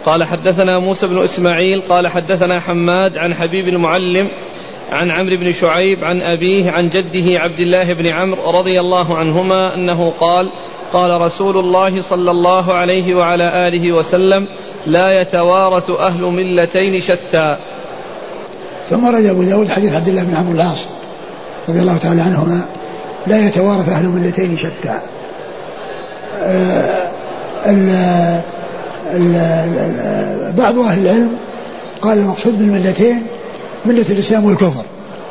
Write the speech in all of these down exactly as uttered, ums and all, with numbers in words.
قال حدثنا موسى بن إسماعيل قال حدثنا حماد عن حبيب المعلم عن عمرو بن شعيب عن أبيه عن جده عبد الله بن عمرو رضي الله عنهما أنه قال قال رسول الله صلى الله عليه وعلى آله وسلم لا يتوارث أهل ملتين شتى. ثم رد أبو داود حديث عبد الله بن عمرو العاص رضي الله تعالى عنهما لا يتوارث أهل ملتين شتى. آه ال ال ال بعض أهل العلم قال المقصود بالملتين ملة الإسلام والكفر،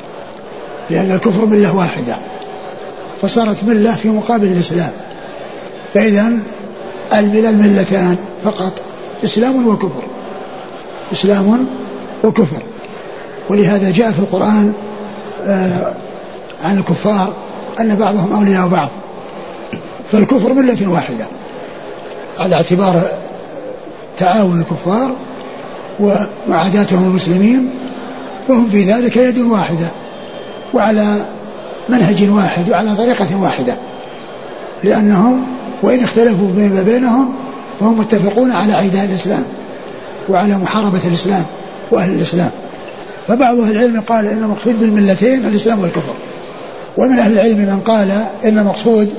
لأن الكفر ملة واحدة فصارت ملة في مقابل الإسلام، فإذا الملل ملتان فقط، إسلام وكفر، إسلام وكفر. ولهذا جاء في القرآن آه عن الكفار أن بعضهم أولياء بعض، فالكفر ملة واحدة على اعتبار تعاون الكفار ومعاداتهم المسلمين، وهم في ذلك يد واحدة وعلى منهج واحد وعلى طريقة واحدة، لأنهم وإن اختلفوا بما بينهم فهم متفقون على عداء الإسلام وعلى محاربة الإسلام وأهل الإسلام. فبعض أهل العلم قال إن المقصود بالملتين الإسلام والكفر، ومن أهل العلم من قال إن المقصود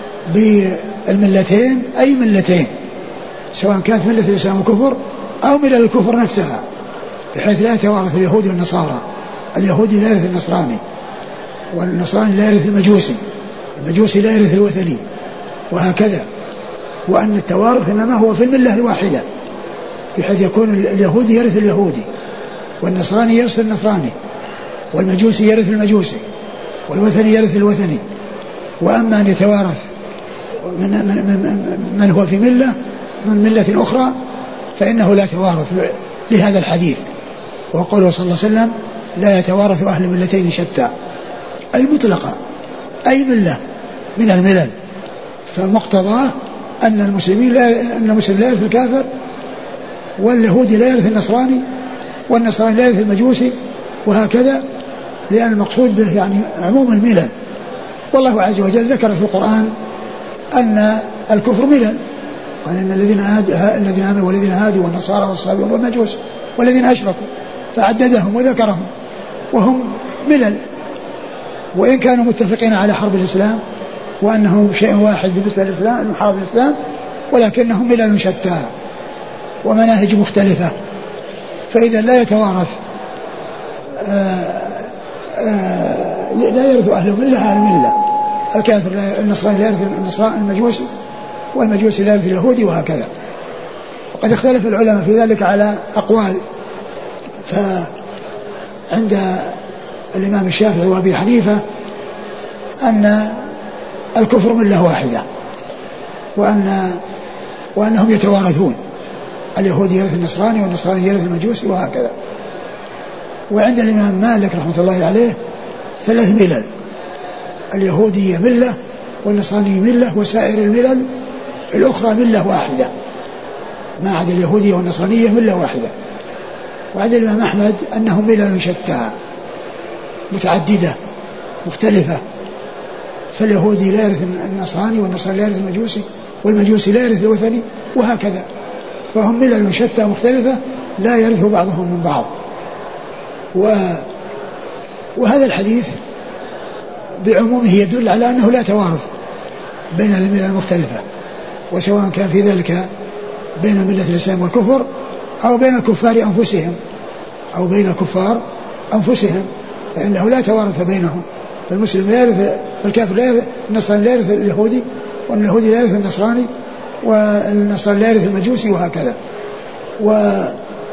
بالملتين أي ملتين، سواء كانت ملة الإسلام والكفر أو ملة الكفر نفسها، بحيث لا يتوارث اليهود والنصارى، اليهودي لا يرث النصراني، والنصراني لا يرث المجوسي، المجوسي لا يرث الوثني، وهكذا. وأن التوارث إنما هو في الملة الواحدة، بحيث يكون اليهودي يرث اليهودي، والنصراني يرث النصراني، والمجوسي يرث المجوسي، والوثني يرث الوثني. وأما أن يتوارث من, من, من, من هو في ملة من ملة أخرى فإنه لا توارث لهذا الحديث، وقوله صلى الله عليه وسلم لا يتوارث أهل ملتين شتى، أي مطلقة، أي ملة من الملل، فمقتضاه أن المسلمين لا أن المسلم لا يرث الكافر، واليهودي لا يرث النصراني، والنصراني لا يرث المجوسي، وهكذا، لأن المقصود به يعني عموم الملل. والله عز وجل ذكر في القرآن أن الكفر ملل، قال إن الذين الذين آمنوا والذين هادوا والنصارى والصابئون والمجوس والذين أشركوا، فعددهم وذكرهم، وهم ملل، وإن كانوا متفقين على حرب الإسلام وأنهم شيء واحد بالنسبة للإسلام محارب الإسلام، ولكنهم ملل شتى ومناهج مختلفة. فإذا لا يتوارث آآ آآ لا يرث أهل ملة أهل ملة، الكافر النصراني لا يرث النصراني المجوسي، والمجوسي لا يرث اليهودي، وهكذا. وقد اختلف العلماء في ذلك على أقوال، فعند الإمام الشافعي وأبي حنيفة أن الكفر ملة واحدة، وأن وأنهم يتوارثون، اليهودي يرث النصراني والنصراني يرث المجوسي، وهكذا. وعند الإمام مالك رحمة الله عليه ثلاث ملل، اليهودية ملة، والنصراني ملة، وسائر الملل الأخرى ملة واحدة، ما عدا اليهودية والنصرانية ملة واحدة. وعند الإمام أحمد أنهم ملل شتى متعددة مختلفة، فاليهودي لا يرث النصراني، والنصراني لا يرث المجوسي، والمجوسي لا يرث الوثني، وهكذا. فهم ملل شتى مختلفة لا يرث بعضهم من بعض. و... وهذا الحديث بعمومه يدل على أنه لا توارث بين الملل المختلفة، وسواء كان في ذلك بين ملة الإسلام والكفر أو بين الكفار أنفسهم أو بين الكفار أنفسهم، فإنه لا توارث بينهم. فالمسلم لا يرث الكافر، لا يرث النصراني، لا يرث اليهودي، واليهودي لا يرث النصراني، والنصراني لا يرث المجوسي، وهكذا. وقد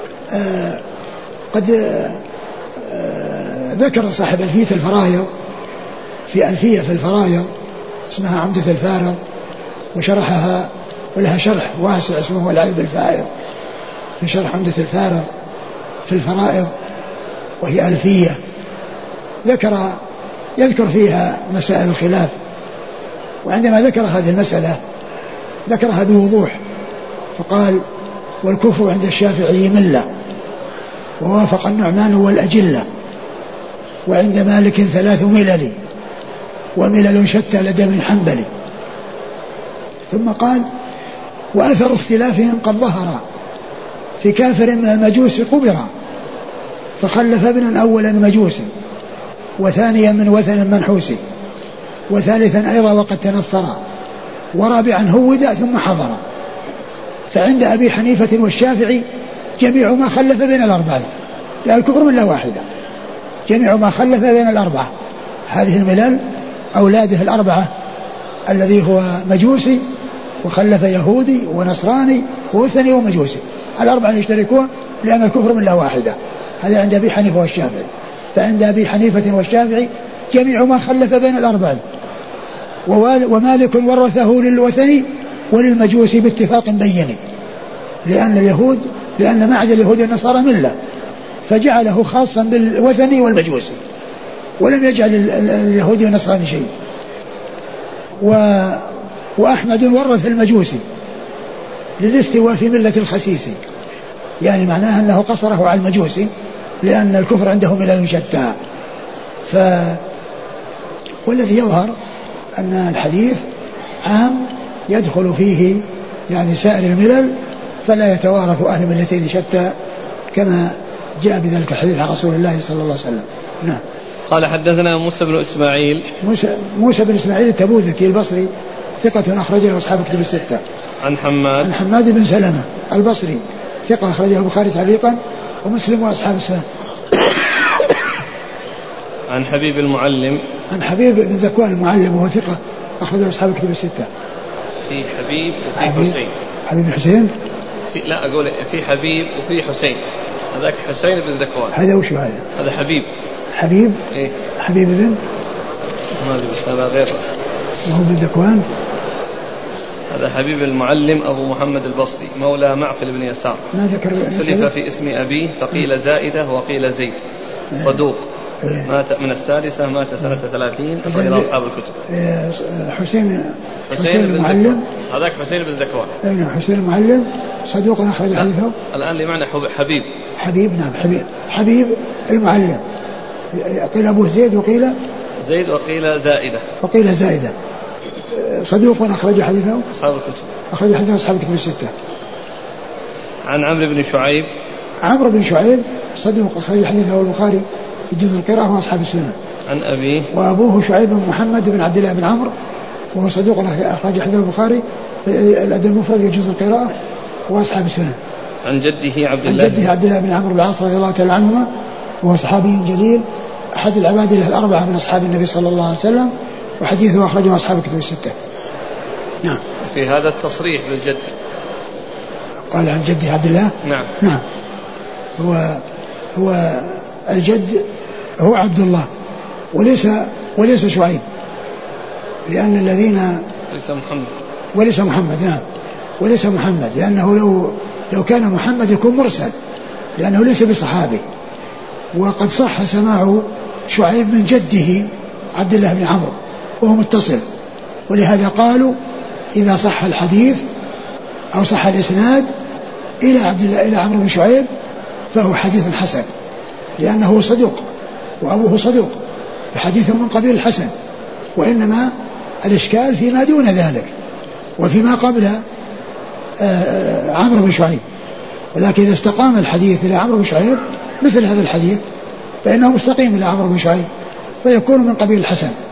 ذكر صاحب ألفية الفرائض في ألفية في الفرائض اسمها عمدة الفارض، وشرحها ولها شرح واسع اسمه العذب الفائض، في شرح عمدة الفارض في الفرائض، وهي ألفية ذكر يذكر فيها مسائل الخلاف. وعندما ذكر هذه المسألة ذكرها بوضوح، فقال: والكفر عند الشافعي ملة، ووافق النعمان والأجلة، وعند مالك ثلاث ملل، وملل شتى لدى ابن حنبل. ثم قال: وأثر اختلافهم قد ظهر في كافر من المجوس قبر فخلف ابنا أولا مجوسي وثانيا من وثن منحوس وثالثا أيضا وقد تنصر ورابعا هود ثم حضر. فعند أبي حنيفة والشافعي جميع ما خلف بين الأربعة، لا الكفر من لا واحدة، جميع ما خلف بين الأربعة. هذه الملل أولاده الأربعة الذي هو مجوسي وخلف يهودي ونصراني ووثني ومجوسي، الأربعة يشتركون لأن الكفر من لا واحدة. هذا عند أبي حنيفة والشافعي. فعند أبي حنيفة والشافعي جميع ما خلف بين الأربعة. ومالك ورثه للوثني وللمجوسي باتفاق بيني، لأن اليهود لأن معد اليهود والنصارى ملة، فجعله خاصا بالوثني والمجوسي ولم يجعل اليهودي والنصراني شيء. و... وأحمد ورث المجوسي للاستواء في ملة الخسيسي، يعني معناه أنه قصره على المجوسي لأن الكفر عنده ملل شتى. ف... والذي يظهر أن الحديث عام يدخل فيه يعني سائر الملل، فلا يتوارث أهل ملتين شتى كما جاء بذلك الحديث عن رسول الله صلى الله عليه وسلم. نعم. قال حدثنا موسى بن إسماعيل. موسى, موسى بن إسماعيل التبوذكي البصري ثقة أخرج له أصحاب كتب الستة. عن حماد. عن حماد بن سلمة البصري ثقة أخرجه البخاري تعليقا ومسلم وأصحاب السنة. عن حبيب المعلم. عن حبيب بن ذكوان المعلم وهو ثقة أخرجه أصحاب كتب الستة. في حبيب وفي حبيب حسين. حبيب حسين. في لا أقول في حبيب وفي حسين، هذاك حسين بن ذكوان. هذا وش هذا؟ هذا حبيب. حبيب. إيه؟ حبيب بن. ما أدري بس هذا غير. وهو بن ذكوان. هذا حبيب المعلم أبو محمد البصري مولى معقل بن يسار. ما ذكر. اختلف في اسم أبيه فقيل زائدة وقيل زيد. صدوق. مات من السادسة، مات سنة ثلاثين، أخرج أصحاب الكتب. حسين. حسين بن المعلم. هذاك حسين بن ذكوان. نعم حسين المعلم صدوق أخرج حديثه. الآن لمعنى حبيب. حبيب نعم حبيب. حبيب المعلم قيل أبوه زيد وقيل زيد وقيل زائدة وقيل زائدة. صدوق أخرج حديثه أصحاب الكتب. أخرج حديثه أصحاب الكتب الستة. عن عمرو بن شعيب. عمرو بن شعيب صدوق أخرج حديثه البخاري في جزء القراءة وأصحاب السنة. عن أبيه. وأبوه شعيب بن محمد بن عبد الله بن عمرو وهو صدوق أخرج حديثه البخاري الأدب المفرد في جزء القراءة وأصحاب السنة. عن جده عبد الله. عن جده عبد الله بن عمرو بن العاص رضي الله تعالى عنهما وهو صحابي جليل أحد العباد الأربعة من أصحاب النبي صلى الله عليه وسلم، وحديثه أخرجه أصحاب الكتب الستة. نعم. في هذا التصريح بالجد. قال عن جده عبد الله. نعم. نعم. هو هو الجد هو عبد الله وليس وليس شعيب، لأن الذين وليس محمد وليس محمد نعم وليس محمد لأنه لو لو كان محمد يكون مرسل، لأنه ليس بصحابي. وقد صح سماع شعيب من جده عبد الله بن عمرو وهو متصل، ولهذا قالوا إذا صح الحديث أو صح الإسناد إلى عبد الله إلى عمرو بن شعيب فهو حديث حسن، لأنه صدوق وأبوه صدوق فحديثه من قبيل الحسن. وإنما الإشكال فيما دون ذلك وفيما قبل عمرو بن شعيب، ولكن إذا استقام الحديث إلى عمرو بن شعيب مثل هذا الحديث فإنه مستقيم إلى عمرو بن شعيب فيكون من قبيل الحسن.